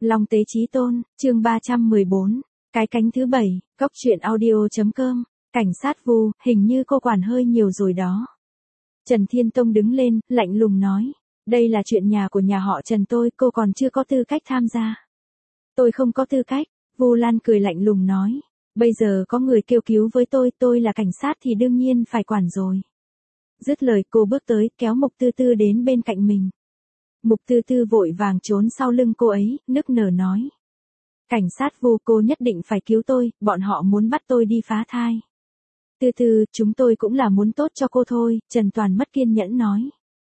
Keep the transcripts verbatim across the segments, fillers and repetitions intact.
Long Tế Chí Tôn, chương ba trăm mười bốn, cái cánh thứ bảy, cốc truyện audio.com, cảnh sát Vu, hình như cô quản hơi nhiều rồi đó. Trần Thiên Tông đứng lên, lạnh lùng nói, đây là chuyện nhà của nhà họ Trần tôi, cô còn chưa có tư cách tham gia. Tôi không có tư cách, Vu Lan cười lạnh lùng nói, bây giờ có người kêu cứu với tôi, tôi là cảnh sát thì đương nhiên phải quản rồi. Dứt lời cô bước tới, kéo Mục Tư Tư đến bên cạnh mình. Mục Tư Tư vội vàng trốn sau lưng cô ấy, nức nở nói. Cảnh sát Vu, cô nhất định phải cứu tôi, bọn họ muốn bắt tôi đi phá thai. Tư Tư, chúng tôi cũng là muốn tốt cho cô thôi, Trần Toàn mất kiên nhẫn nói.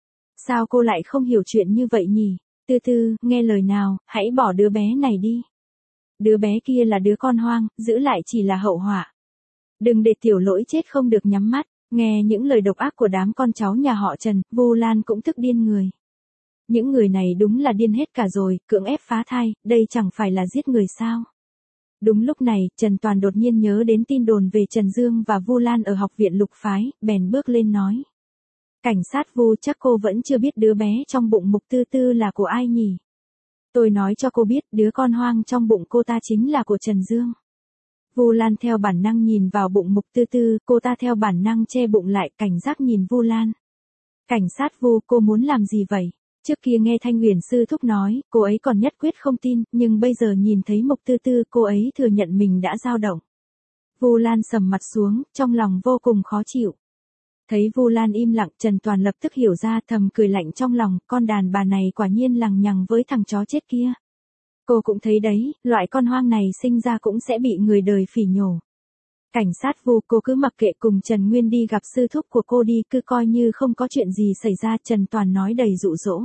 Sao cô lại không hiểu chuyện như vậy nhỉ? Tư Tư, nghe lời nào, hãy bỏ đứa bé này đi. Đứa bé kia là đứa con hoang, giữ lại chỉ là hậu họa. Đừng để tiểu lỗi chết không được nhắm mắt. Nghe những lời độc ác của đám con cháu nhà họ Trần, Vu Lan cũng tức điên người. Những người này đúng là điên hết cả rồi, cưỡng ép phá thai, đây chẳng phải là giết người sao? Đúng lúc này, Trần Toàn đột nhiên nhớ đến tin đồn về Trần Dương và Vu Lan ở học viện Lục Phái, bèn bước lên nói. Cảnh sát Vu, chắc cô vẫn chưa biết đứa bé trong bụng Mục Tư Tư là của ai nhỉ? Tôi nói cho cô biết, đứa con hoang trong bụng cô ta chính là của Trần Dương. Vu Lan theo bản năng nhìn vào bụng Mục Tư Tư, cô ta theo bản năng che bụng lại, cảnh giác nhìn Vu Lan. Cảnh sát Vu, cô muốn làm gì vậy? Trước kia nghe Thanh Huyền sư thúc nói, cô ấy còn nhất quyết không tin, nhưng bây giờ nhìn thấy Mục Tư Tư, cô ấy thừa nhận mình đã dao động. Vu Lan sầm mặt xuống, trong lòng vô cùng khó chịu. Thấy Vu Lan im lặng, Trần Toàn lập tức hiểu ra, thầm cười lạnh trong lòng, con đàn bà này quả nhiên lằng nhằng với thằng chó chết kia. Cô cũng thấy đấy, loại con hoang này sinh ra cũng sẽ bị người đời phỉ nhổ. Cảnh sát Vu, cô cứ mặc kệ, cùng Trần Nguyên đi gặp sư thúc của cô đi, cứ coi như không có chuyện gì xảy ra, Trần Toàn nói đầy dụ dỗ.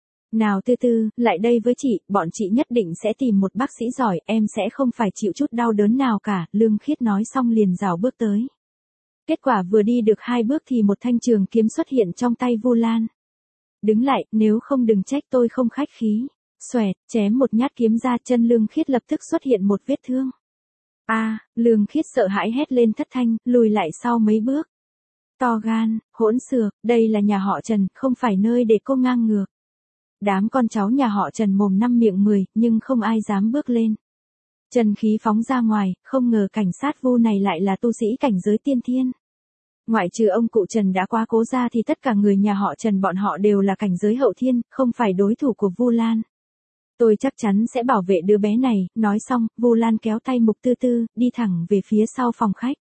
Nào Tư Tư, lại đây với chị, bọn chị nhất định sẽ tìm một bác sĩ giỏi, em sẽ không phải chịu chút đau đớn nào cả, Lương Khiết nói xong liền rảo bước tới. Kết quả vừa đi được hai bước thì một thanh trường kiếm xuất hiện trong tay Vu Lan. Đứng lại, nếu không đừng trách tôi không khách khí. Xoẹt, chém một nhát kiếm ra, chân Lương Khiết lập tức xuất hiện một vết thương. A, à, Lương Khiết sợ hãi hét lên thất thanh, lùi lại sau mấy bước. To gan, hỗn xược, đây là nhà họ Trần, không phải nơi để cô ngang ngược. Đám con cháu nhà họ Trần mồm năm miệng mười, nhưng không ai dám bước lên. Trần khí phóng ra ngoài, không ngờ cảnh sát Vu này lại là tu sĩ cảnh giới tiên thiên. Ngoại trừ ông cụ Trần đã quá cố ra thì tất cả người nhà họ Trần bọn họ đều là cảnh giới hậu thiên, không phải đối thủ của Vu Lan. Tôi chắc chắn sẽ bảo vệ đứa bé này, nói xong, Vu Lan kéo tay Mục Tư Tư, đi thẳng về phía sau phòng khách.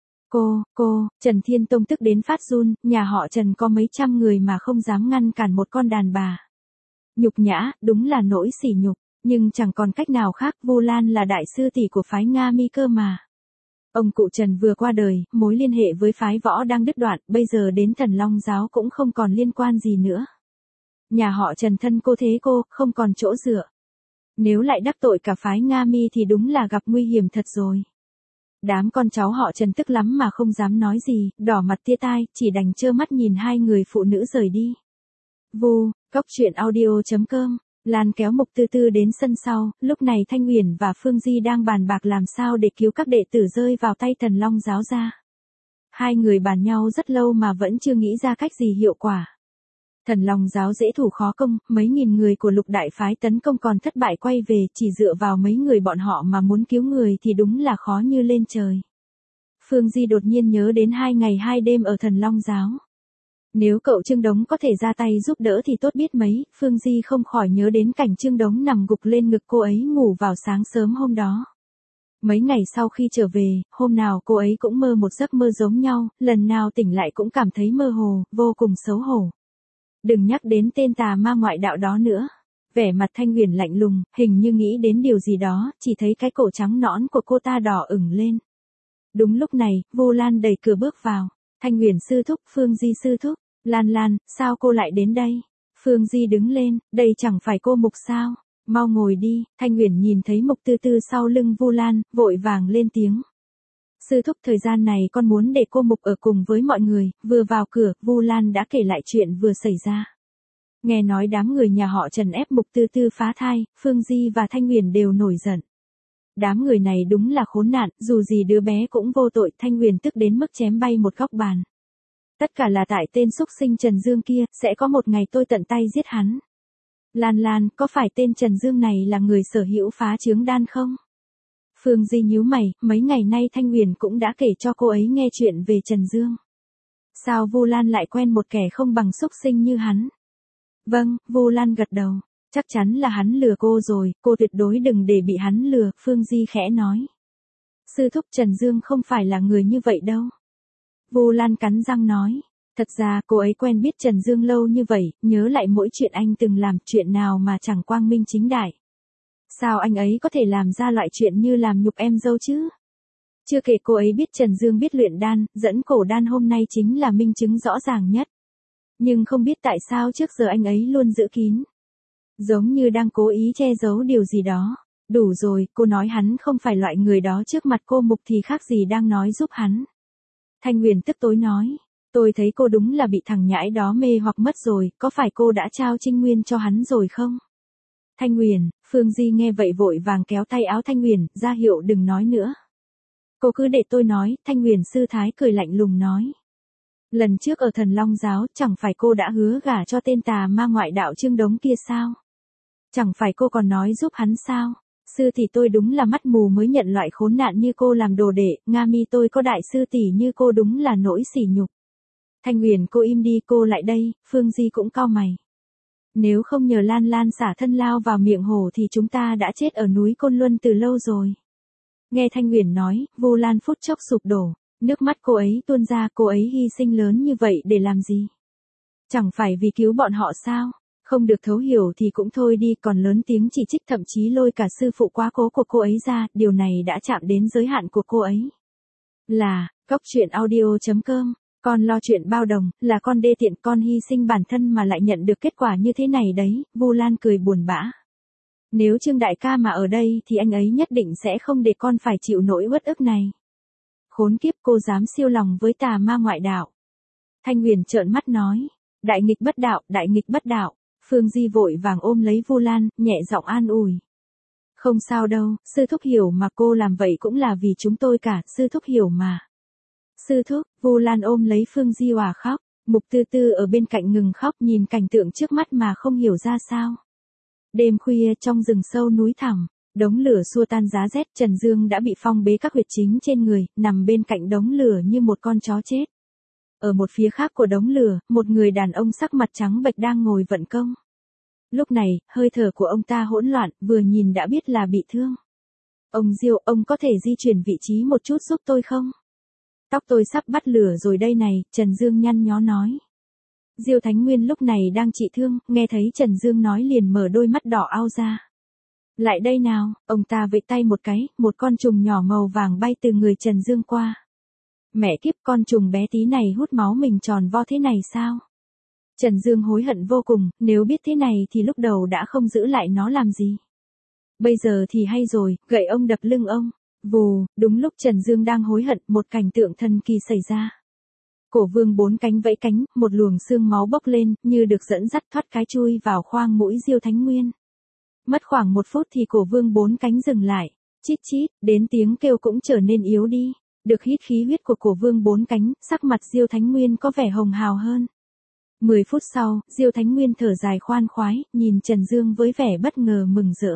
Cô, cô, Trần Thiên Tông tức đến phát run, nhà họ Trần có mấy trăm người mà không dám ngăn cản một con đàn bà. Nhục nhã, đúng là nỗi sỉ nhục, nhưng chẳng còn cách nào khác, Vu Lan là đại sư tỷ của phái Nga Mi cơ mà. Ông cụ Trần vừa qua đời, mối liên hệ với phái võ đang đứt đoạn, bây giờ đến Thần Long giáo cũng không còn liên quan gì nữa. Nhà họ Trần thân cô thế cô, không còn chỗ dựa. Nếu lại đắc tội cả phái Nga Mi thì đúng là gặp nguy hiểm thật rồi. Đám con cháu họ Trần tức lắm mà không dám nói gì, đỏ mặt tia tai, chỉ đành trơ mắt nhìn hai người phụ nữ rời đi. Vu, cốc truyện audio.com, Lan kéo Mục Tư Tư đến sân sau, lúc này Thanh Huyền và Phương Di đang bàn bạc làm sao để cứu các đệ tử rơi vào tay Thần Long giáo ra. Hai người bàn nhau rất lâu mà vẫn chưa nghĩ ra cách gì hiệu quả. Thần Long giáo dễ thủ khó công, mấy nghìn người của Lục đại phái tấn công còn thất bại quay về, chỉ dựa vào mấy người bọn họ mà muốn cứu người thì đúng là khó như lên trời. Phương Di đột nhiên nhớ đến hai ngày hai đêm ở Thần Long giáo. Nếu cậu Trương Đống có thể ra tay giúp đỡ thì tốt biết mấy, Phương Di không khỏi nhớ đến cảnh Trương Đống nằm gục lên ngực cô ấy ngủ vào sáng sớm hôm đó. Mấy ngày sau khi trở về, hôm nào cô ấy cũng mơ một giấc mơ giống nhau, lần nào tỉnh lại cũng cảm thấy mơ hồ, vô cùng xấu hổ. Đừng nhắc đến tên tà ma ngoại đạo đó nữa. Vẻ mặt Thanh Huyền lạnh lùng, hình như nghĩ đến điều gì đó, chỉ thấy cái cổ trắng nõn của cô ta đỏ ửng lên. Đúng lúc này, Vu Lan đẩy cửa bước vào. Thanh Huyền sư thúc, Phương Di sư thúc. Lan Lan, sao cô lại đến đây? Phương Di đứng lên, đây chẳng phải cô Mục sao? Mau ngồi đi. Thanh Huyền nhìn thấy Mục Tư Tư sau lưng Vu Lan, vội vàng lên tiếng. Sư thúc, thời gian này con muốn để cô Mục ở cùng với mọi người. Vừa vào cửa, Vu Lan đã kể lại chuyện vừa xảy ra. Nghe nói đám người nhà họ Trần ép Mục Tư Tư phá thai, Phương Di và Thanh Huyền đều nổi giận. Đám người này đúng là khốn nạn, dù gì đứa bé cũng vô tội. Thanh Huyền tức đến mức chém bay một góc bàn. Tất cả là tại tên xúc sinh Trần Dương kia, sẽ có một ngày tôi tận tay giết hắn. Lan Lan, có phải tên Trần Dương này là người sở hữu phá trướng đan không? Phương Di nhíu mày, mấy ngày nay Thanh Huyền cũng đã kể cho cô ấy nghe chuyện về Trần Dương. Sao Vu Lan lại quen một kẻ không bằng xúc sinh như hắn? Vâng, Vu Lan gật đầu. Chắc chắn là hắn lừa cô rồi, cô tuyệt đối đừng để bị hắn lừa, Phương Di khẽ nói. Sư thúc Trần Dương không phải là người như vậy đâu. Vu Lan cắn răng nói. Thật ra cô ấy quen biết Trần Dương lâu như vậy, nhớ lại mỗi chuyện anh từng làm, chuyện nào mà chẳng quang minh chính đại. Sao anh ấy có thể làm ra loại chuyện như làm nhục em dâu chứ? Chưa kể cô ấy biết Trần Dương biết luyện đan, dẫn cổ đan hôm nay chính là minh chứng rõ ràng nhất. Nhưng không biết tại sao trước giờ anh ấy luôn giữ kín. Giống như đang cố ý che giấu điều gì đó. Đủ rồi, cô nói hắn không phải loại người đó trước mặt cô Mục thì khác gì đang nói giúp hắn. Thanh Huyền tức tối nói. Tôi thấy cô đúng là bị thằng nhãi đó mê hoặc mất rồi, có phải cô đã trao Trinh Nguyên cho hắn rồi không? Thanh Huyền, Phương Di nghe vậy vội vàng kéo tay áo Thanh Huyền, ra hiệu đừng nói nữa. Cô cứ để tôi nói, Thanh Huyền sư thái cười lạnh lùng nói. Lần trước ở Thần Long Giáo, chẳng phải cô đã hứa gả cho tên tà ma ngoại đạo Trương Đống kia sao? Chẳng phải cô còn nói giúp hắn sao? Sư tỷ tôi đúng là mắt mù mới nhận loại khốn nạn như cô làm đồ đệ, Nga Mi tôi có đại sư tỷ như cô đúng là nỗi sỉ nhục. Thanh Huyền cô im đi, cô lại đây, Phương Di cũng cau mày. Nếu không nhờ Lan Lan xả thân lao vào miệng hồ thì chúng ta đã chết ở núi Côn Luân từ lâu rồi. Nghe Thanh Huyền nói, Vu Lan phút chốc sụp đổ, nước mắt cô ấy tuôn ra, cô ấy hy sinh lớn như vậy để làm gì? Chẳng phải vì cứu bọn họ sao? Không được thấu hiểu thì cũng thôi đi, còn lớn tiếng chỉ trích thậm chí lôi cả sư phụ quá cố của cô ấy ra, điều này đã chạm đến giới hạn của cô ấy. Là, Cóc Truyện Audio chấm com. Con lo chuyện bao đồng, là con đê tiện, con hy sinh bản thân mà lại nhận được kết quả như thế này đấy, Vu Lan cười buồn bã. Nếu Trương đại ca mà ở đây thì anh ấy nhất định sẽ không để con phải chịu nỗi uất ức này. Khốn kiếp, cô dám siêu lòng với tà ma ngoại đạo. Thanh Huyền trợn mắt nói, đại nghịch bất đạo, đại nghịch bất đạo. Phương Di vội vàng ôm lấy Vu Lan, nhẹ giọng an ủi. Không sao đâu, sư thúc hiểu mà, cô làm vậy cũng là vì chúng tôi cả, sư thúc hiểu mà. Sư thúc, Vu Lan ôm lấy Phương Di òa khóc, Mục Tư Tư ở bên cạnh ngừng khóc nhìn cảnh tượng trước mắt mà không hiểu ra sao. Đêm khuya trong rừng sâu núi thẳm, đống lửa xua tan giá rét, Trần Dương đã bị phong bế các huyệt chính trên người, nằm bên cạnh đống lửa như một con chó chết. Ở một phía khác của đống lửa, một người đàn ông sắc mặt trắng bệch đang ngồi vận công. Lúc này, hơi thở của ông ta hỗn loạn, vừa nhìn đã biết là bị thương. Ông Diêu, ông có thể di chuyển vị trí một chút giúp tôi không? Tóc tôi sắp bắt lửa rồi đây này, Trần Dương nhăn nhó nói. Diêu Thánh Nguyên lúc này đang trị thương, nghe thấy Trần Dương nói liền mở đôi mắt đỏ ao ra. Lại đây nào, ông ta vẫy tay một cái, một con trùng nhỏ màu vàng bay từ người Trần Dương qua. Mẹ kiếp, con trùng bé tí này hút máu mình tròn vo thế này sao? Trần Dương hối hận vô cùng, nếu biết thế này thì lúc đầu đã không giữ lại nó làm gì. Bây giờ thì hay rồi, gậy ông đập lưng ông. Vù, đúng lúc Trần Dương đang hối hận, một cảnh tượng thần kỳ xảy ra. Cổ vương bốn cánh vẫy cánh, một luồng xương máu bốc lên, như được dẫn dắt thoát cái chui vào khoang mũi Diêu Thánh Nguyên. Mất khoảng một phút thì cổ vương bốn cánh dừng lại. Chít chít, đến tiếng kêu cũng trở nên yếu đi. Được hít khí huyết của cổ vương bốn cánh, sắc mặt Diêu Thánh Nguyên có vẻ hồng hào hơn. Mười phút sau, Diêu Thánh Nguyên thở dài khoan khoái, nhìn Trần Dương với vẻ bất ngờ mừng rỡ.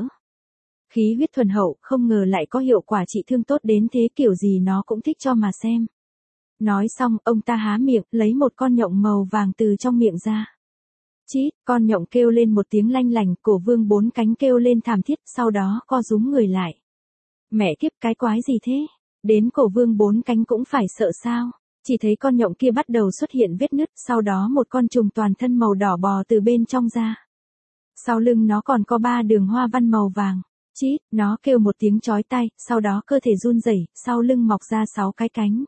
Khí huyết thuần hậu, không ngờ lại có hiệu quả trị thương tốt đến thế, kiểu gì nó cũng thích cho mà xem. Nói xong, ông ta há miệng, lấy một con nhộng màu vàng từ trong miệng ra. Chít, con nhộng kêu lên một tiếng lanh lành, cổ vương bốn cánh kêu lên thảm thiết, sau đó co rúm người lại. Mẹ kiếp, cái quái gì thế? Đến cổ vương bốn cánh cũng phải sợ sao? Chỉ thấy con nhộng kia bắt đầu xuất hiện vết nứt, sau đó một con trùng toàn thân màu đỏ bò từ bên trong ra. Sau lưng nó còn có ba đường hoa văn màu vàng. Chít, nó kêu một tiếng chói tai, sau đó cơ thể run rẩy, sau lưng mọc ra sáu cái cánh.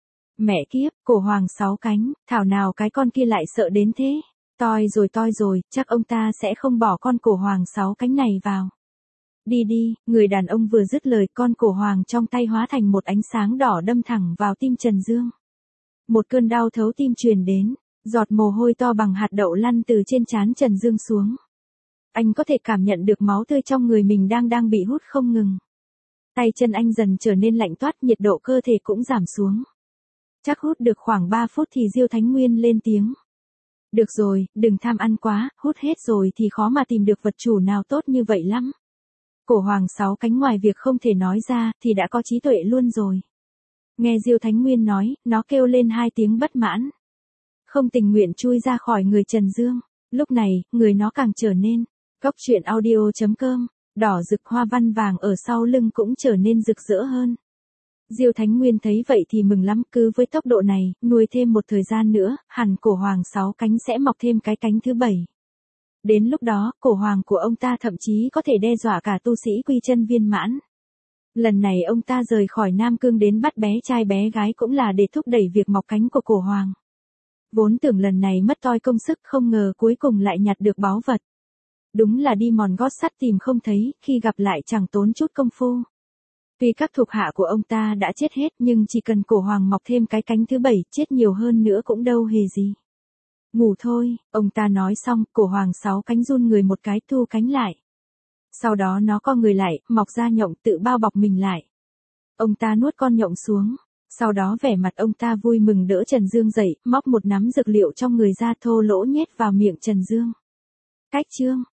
Mẹ kiếp, cổ hoàng sáu cánh, thảo nào cái con kia lại sợ đến thế. Toi rồi toi rồi, chắc ông ta sẽ không bỏ con cổ hoàng sáu cánh này vào. Đi đi, người đàn ông vừa dứt lời, con cổ hoàng trong tay hóa thành một ánh sáng đỏ đâm thẳng vào tim Trần Dương. Một cơn đau thấu tim truyền đến, giọt mồ hôi to bằng hạt đậu lăn từ trên trán Trần Dương xuống. Anh có thể cảm nhận được máu tươi trong người mình đang đang bị hút không ngừng. Tay chân anh dần trở nên lạnh toát, nhiệt độ cơ thể cũng giảm xuống. Chắc hút được khoảng ba phút thì Diêu Thánh Nguyên lên tiếng. Được rồi, đừng tham ăn quá, hút hết rồi thì khó mà tìm được vật chủ nào tốt như vậy lắm. Cổ hoàng sáu cánh ngoài việc không thể nói ra, thì đã có trí tuệ luôn rồi. Nghe Diêu Thánh Nguyên nói, nó kêu lên hai tiếng bất mãn. Không tình nguyện chui ra khỏi người Trần Dương. Lúc này, người nó càng trở nên. Cốc truyện audio.com, đỏ rực hoa văn vàng ở sau lưng cũng trở nên rực rỡ hơn. Diêu Thánh Nguyên thấy vậy thì mừng lắm, cứ với tốc độ này, nuôi thêm một thời gian nữa, hẳn cổ hoàng sáu cánh sẽ mọc thêm cái cánh thứ bảy. Đến lúc đó, cổ hoàng của ông ta thậm chí có thể đe dọa cả tu sĩ quy chân viên mãn. Lần này ông ta rời khỏi Nam Cương đến bắt bé trai bé gái cũng là để thúc đẩy việc mọc cánh của cổ hoàng. Vốn tưởng lần này mất toi công sức, không ngờ cuối cùng lại nhặt được báu vật. Đúng là đi mòn gót sắt tìm không thấy, khi gặp lại chẳng tốn chút công phu. Tuy các thuộc hạ của ông ta đã chết hết nhưng chỉ cần cổ hoàng mọc thêm cái cánh thứ bảy, chết nhiều hơn nữa cũng đâu hề gì. Ngủ thôi, ông ta nói xong, cổ hoàng sáu cánh run người một cái thu cánh lại. Sau đó nó co người lại, mọc ra nhộng tự bao bọc mình lại. Ông ta nuốt con nhộng xuống. Sau đó vẻ mặt ông ta vui mừng đỡ Trần Dương dậy, móc một nắm dược liệu trong người ra thô lỗ nhét vào miệng Trần Dương. Cách chương